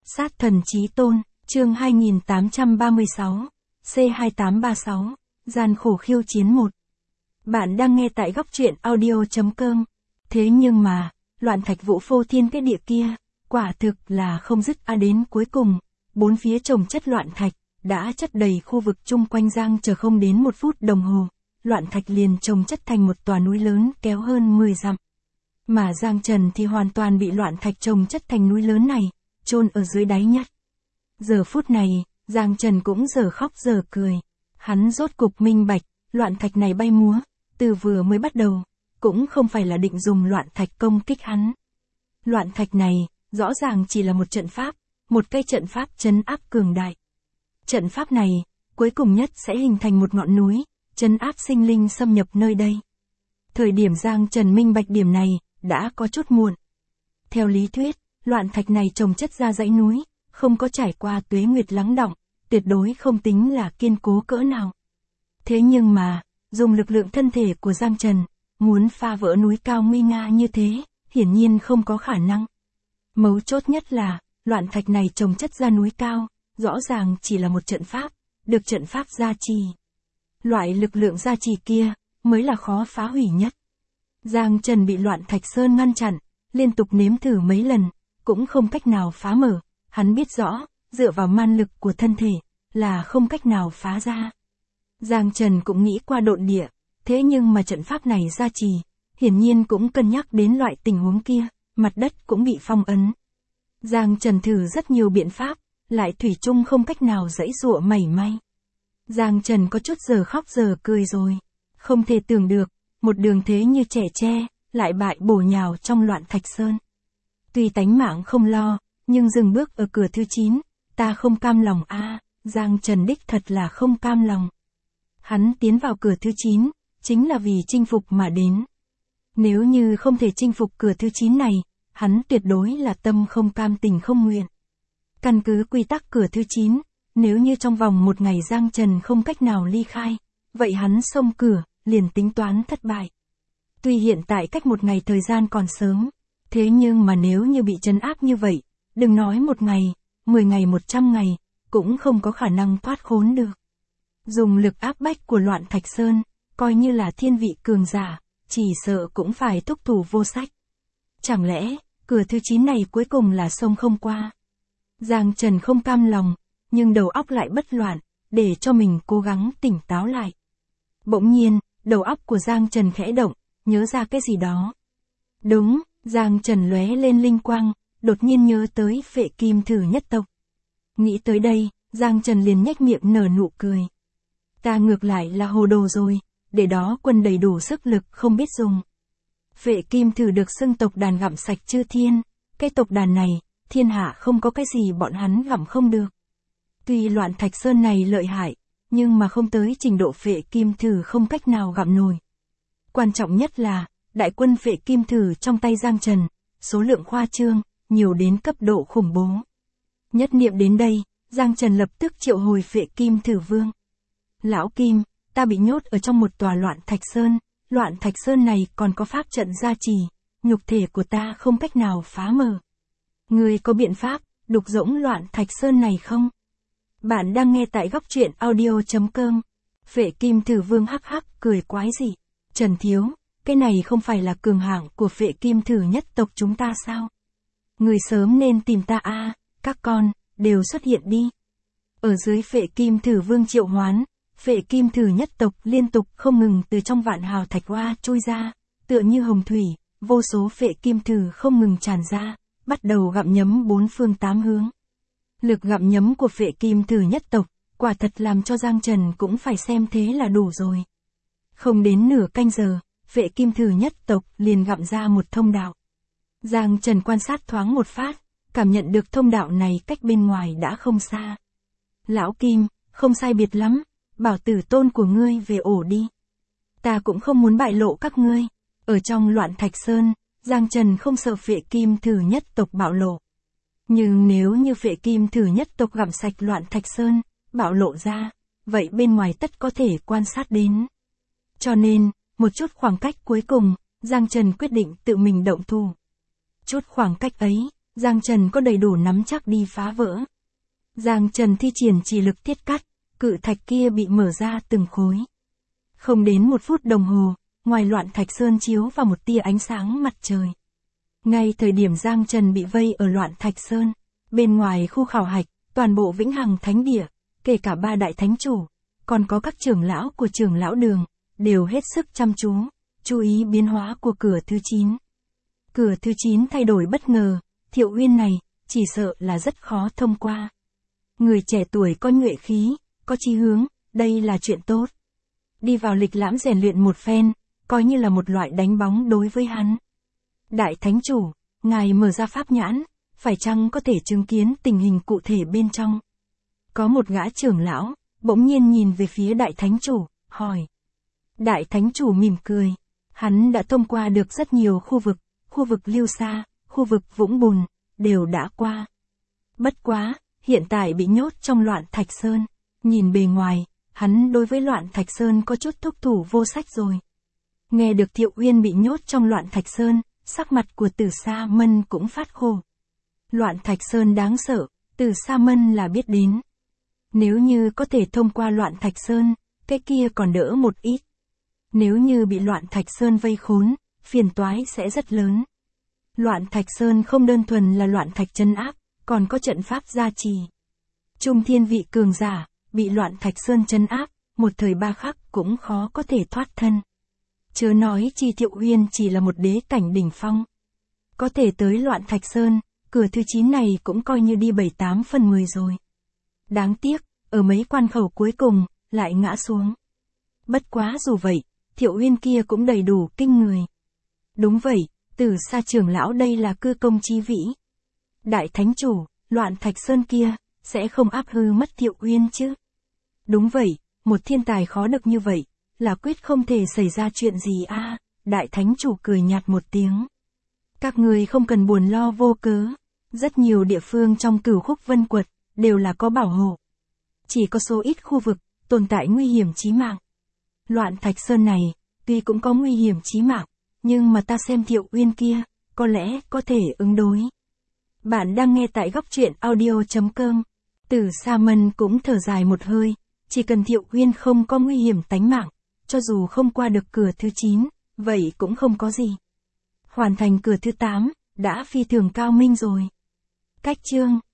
Sát thần chí tôn, chương 2836, C2836, gian khổ khiêu chiến 1. Bạn đang nghe tại góc truyện audio.com. Thế nhưng mà, loạn thạch vũ phô thiên cái địa kia, quả thực là không dứt đến cuối cùng, bốn phía chồng chất loạn thạch, đã chất đầy khu vực chung quanh Giang chờ không đến 1 phút đồng hồ, loạn thạch liền chồng chất thành một tòa núi lớn kéo hơn 10 dặm. Mà Giang Trần thì hoàn toàn bị loạn thạch chồng chất thành núi lớn này, chôn ở dưới đáy nhất. Giờ phút này, Giang Trần cũng giờ khóc giờ cười. Hắn rốt cục minh bạch, loạn thạch này bay múa, từ vừa mới bắt đầu, cũng không phải là định dùng loạn thạch công kích hắn. Loạn thạch này, rõ ràng chỉ là một trận pháp, một cây trận pháp trấn áp cường đại. Trận pháp này, cuối cùng nhất sẽ hình thành một ngọn núi, trấn áp sinh linh xâm nhập nơi đây. Thời điểm Giang Trần minh bạch điểm này, đã có chút muộn. Theo lý thuyết, loạn thạch này chồng chất ra dãy núi, không có trải qua tuế nguyệt lắng đọng, tuyệt đối không tính là kiên cố cỡ nào. Thế nhưng mà, dùng lực lượng thân thể của Giang Trần, muốn phá vỡ núi cao nguy nga như thế, hiển nhiên không có khả năng. Mấu chốt nhất là, loạn thạch này chồng chất ra núi cao, rõ ràng chỉ là một trận pháp, được trận pháp gia trì. Loại lực lượng gia trì kia, mới là khó phá hủy nhất. Giang Trần bị loạn thạch sơn ngăn chặn, liên tục nếm thử mấy lần, cũng không cách nào phá mở. Hắn biết rõ, dựa vào man lực của thân thể, là không cách nào phá ra. Giang Trần cũng nghĩ qua độn địa, thế nhưng mà trận pháp này gia trì, hiển nhiên cũng cân nhắc đến loại tình huống kia, mặt đất cũng bị phong ấn. Giang Trần thử rất nhiều biện pháp, lại thủy chung không cách nào giãy giụa mảy may. Giang Trần có chút giờ khóc giờ cười rồi, không thể tưởng được, một đường thế như trẻ tre, lại bại bổ nhào trong loạn thạch sơn. Tuy tánh mạng không lo, nhưng dừng bước ở cửa thứ 9, ta không cam lòng Giang Trần đích thật là không cam lòng. Hắn tiến vào cửa thứ 9, chính là vì chinh phục mà đến. Nếu như không thể chinh phục cửa thứ 9 này, hắn tuyệt đối là tâm không cam tình không nguyện. Căn cứ quy tắc cửa thứ 9, nếu như trong vòng 1 ngày Giang Trần không cách nào ly khai, vậy hắn xông cửa, liền tính toán thất bại. Tuy hiện tại cách 1 ngày thời gian còn sớm, thế nhưng mà nếu như bị trấn áp như vậy, đừng nói 1 ngày, 10 ngày 100 ngày, cũng không có khả năng thoát khốn được. Dùng lực áp bách của loạn thạch sơn, coi như là thiên vị cường giả, chỉ sợ cũng phải thúc thủ vô sách. Chẳng lẽ, cửa thứ 9 này cuối cùng là xông không qua? Giang Trần không cam lòng, nhưng đầu óc lại bất loạn, để cho mình cố gắng tỉnh táo lại. Bỗng nhiên, đầu óc của Giang Trần khẽ động, nhớ ra cái gì đó. Đúng, Giang Trần lóe lên linh quang, đột nhiên nhớ tới Phệ Kim Thử nhất tộc. Nghĩ tới đây, Giang Trần liền nhếch miệng nở nụ cười. Ta ngược lại là hồ đồ rồi, để đó quân đầy đủ sức lực không biết dùng. Phệ Kim Thử được xưng tộc đàn gặm sạch chư thiên, cái tộc đàn này, thiên hạ không có cái gì bọn hắn gặm không được. Tuy loạn thạch sơn này lợi hại, nhưng mà không tới trình độ Phệ Kim Thử không cách nào gặm nổi. Quan trọng nhất là, đại quân Phệ Kim Thử trong tay Giang Trần, số lượng khoa trương, nhiều đến cấp độ khủng bố. Nhất niệm đến đây, Giang Trần lập tức triệu hồi Phệ Kim Thử Vương. Lão Kim, ta bị nhốt ở trong một tòa loạn thạch sơn này còn có pháp trận gia trì, nhục thể của ta không cách nào phá mở. Ngươi có biện pháp, đục rỗng loạn thạch sơn này không? Bạn đang nghe tại góc truyện audio.com. Phệ Kim Thử Vương hắc hắc cười quái dị. Trần Thiếu, cái này không phải là cường hạng của Phệ Kim Thử nhất tộc chúng ta sao? Người sớm nên tìm ta các con, đều xuất hiện đi. Ở dưới Phệ Kim Thử Vương triệu hoán, Phệ Kim Thử nhất tộc liên tục không ngừng từ trong vạn hào thạch hoa trôi ra, tựa như hồng thủy, vô số Phệ Kim Thử không ngừng tràn ra, bắt đầu gặm nhấm 4 phương 8 hướng. Lực gặm nhấm của Phệ Kim Thử nhất tộc, quả thật làm cho Giang Trần cũng phải xem thế là đủ rồi. Không đến nửa canh giờ, Phệ Kim Thử nhất tộc liền gặm ra một thông đạo. Giang Trần quan sát thoáng một phát, cảm nhận được thông đạo này cách bên ngoài đã không xa. Lão Kim, không sai biệt lắm, bảo tử tôn của ngươi về ổ đi. Ta cũng không muốn bại lộ các ngươi. Ở trong loạn thạch sơn, Giang Trần không sợ Phệ Kim Thử nhất tộc bạo lộ. Nhưng nếu như Phệ Kim Thử nhất tộc gặm sạch loạn thạch sơn, bạo lộ ra, vậy bên ngoài tất có thể quan sát đến. Cho nên, một chút khoảng cách cuối cùng, Giang Trần quyết định tự mình động thủ. Chút khoảng cách ấy, Giang Trần có đầy đủ nắm chắc đi phá vỡ. Giang Trần thi triển chỉ lực thiết cắt, cự thạch kia bị mở ra từng khối. Không đến 1 phút đồng hồ, ngoài Loạn Thạch Sơn chiếu vào một tia ánh sáng mặt trời. Ngay thời điểm Giang Trần bị vây ở Loạn Thạch Sơn, bên ngoài khu khảo hạch, toàn bộ Vĩnh Hằng Thánh Địa, kể cả 3 đại thánh chủ, còn có các trưởng lão của trưởng lão đường, đều hết sức chăm chú ý biến hóa của cửa thứ 9. Cửa thứ 9 thay đổi bất ngờ, Thiệu Uyên này, chỉ sợ là rất khó thông qua. Người trẻ tuổi có nhuệ khí, có chí hướng, đây là chuyện tốt. Đi vào lịch lãm rèn luyện một phen, coi như là một loại đánh bóng đối với hắn. Đại thánh chủ, ngài mở ra pháp nhãn, phải chăng có thể chứng kiến tình hình cụ thể bên trong? Có một gã trưởng lão, bỗng nhiên nhìn về phía đại thánh chủ, hỏi. Đại thánh chủ mỉm cười, hắn đã thông qua được rất nhiều khu vực Lưu Sa, khu vực Vũng Bùn, đều đã qua. Bất quá, hiện tại bị nhốt trong Loạn Thạch Sơn, nhìn bề ngoài, hắn đối với Loạn Thạch Sơn có chút thúc thủ vô sách rồi. Nghe được Thiệu Uyên bị nhốt trong Loạn Thạch Sơn, sắc mặt của Tử Sa Mân cũng phát khổ. Loạn Thạch Sơn đáng sợ, Tử Sa Mân là biết đến. Nếu như có thể thông qua Loạn Thạch Sơn, cái kia còn đỡ một ít. Nếu như bị Loạn Thạch Sơn vây khốn, phiền toái sẽ rất lớn. Loạn Thạch Sơn không đơn thuần là loạn thạch trấn áp, còn có trận pháp gia trì. Trung thiên vị cường giả, bị Loạn Thạch Sơn trấn áp, một thời ba khắc cũng khó có thể thoát thân. Chớ nói chi Thiệu Uyên chỉ là một đế cảnh đỉnh phong. Có thể tới Loạn Thạch Sơn, cửa thứ 9 này cũng coi như đi 7-8 phần 10 rồi. Đáng tiếc, ở mấy quan khẩu cuối cùng, lại ngã xuống. Bất quá dù vậy, Thiệu Uyên kia cũng đầy đủ kinh người. Đúng vậy, Tử Sa trưởng lão đây là cư công chí vĩ. Đại thánh chủ, Loạn Thạch Sơn kia, sẽ không áp hư mất Thiệu Uyên chứ? Đúng vậy, một thiên tài khó được như vậy, là quyết không thể xảy ra chuyện gì a. Đại thánh chủ cười nhạt một tiếng. Các người không cần buồn lo vô cớ. Rất nhiều địa phương trong Cửu Khúc Vân Quật, đều là có bảo hộ. Chỉ có số ít khu vực, tồn tại nguy hiểm chí mạng. Loạn Thạch Sơn này, tuy cũng có nguy hiểm chí mạng, nhưng mà ta xem Thiệu Uyên kia, có lẽ có thể ứng đối. Bạn đang nghe tại góc truyện audio.com. Tử Sa Mân cũng thở dài một hơi, chỉ cần Thiệu Uyên không có nguy hiểm tánh mạng, cho dù không qua được cửa thứ 9, vậy cũng không có gì. Hoàn thành cửa thứ 8, đã phi thường cao minh rồi. Cách chương